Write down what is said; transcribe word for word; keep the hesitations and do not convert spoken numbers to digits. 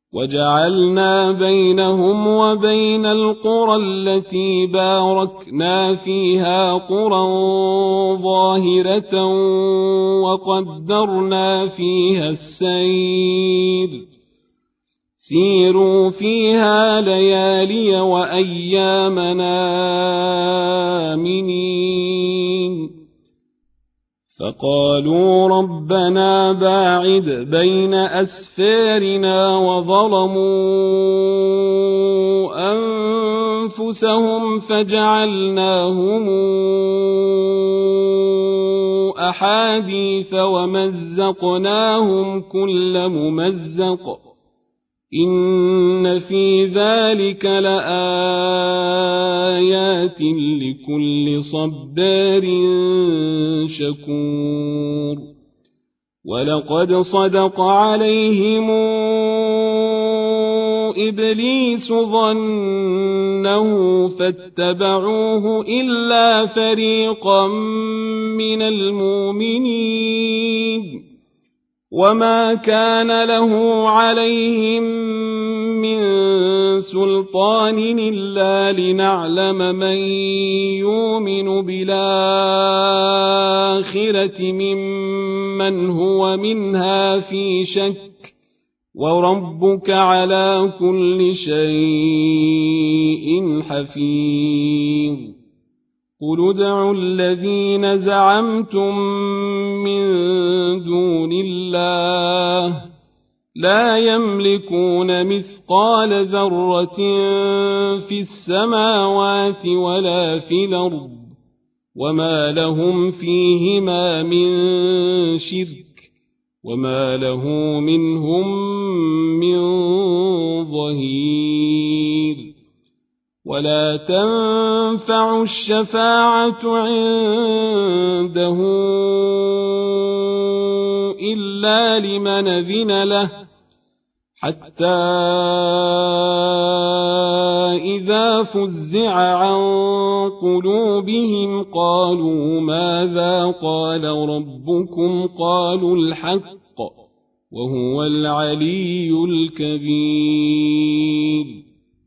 وجعلنا بينهم وبين القرى التي باركنا فيها قرى ظاهرة وقدرنا فيها السير سيروا فيها ليالي وأيامنا آمنين فقالوا ربنا باعد بين أسفارنا وظلموا أنفسهم فجعلناهم أحاديث ومزقناهم كل ممزق إن في ذلك لآيات لكل صبار شكور ولقد صدق عليهم إبليس ظنه فاتبعوه إلا فريقا من المؤمنين وما كان له عليهم من سلطان إلا لنعلم من يؤمن بالآخرة ممن هو منها في شك وربك على كل شيء حفيظ قل ادعوا الذين زعمتم من دون الله لا يملكون مثقال ذرة في السماوات ولا في الأرض وما لهم فيهما من شرك وما له منهم من ظهير ولا تنفع الشفاعة عنده إلا لمن أذن له حتى إذا فزع عن قلوبهم قالوا ماذا قال ربكم قالوا الحق وهو العلي الكبير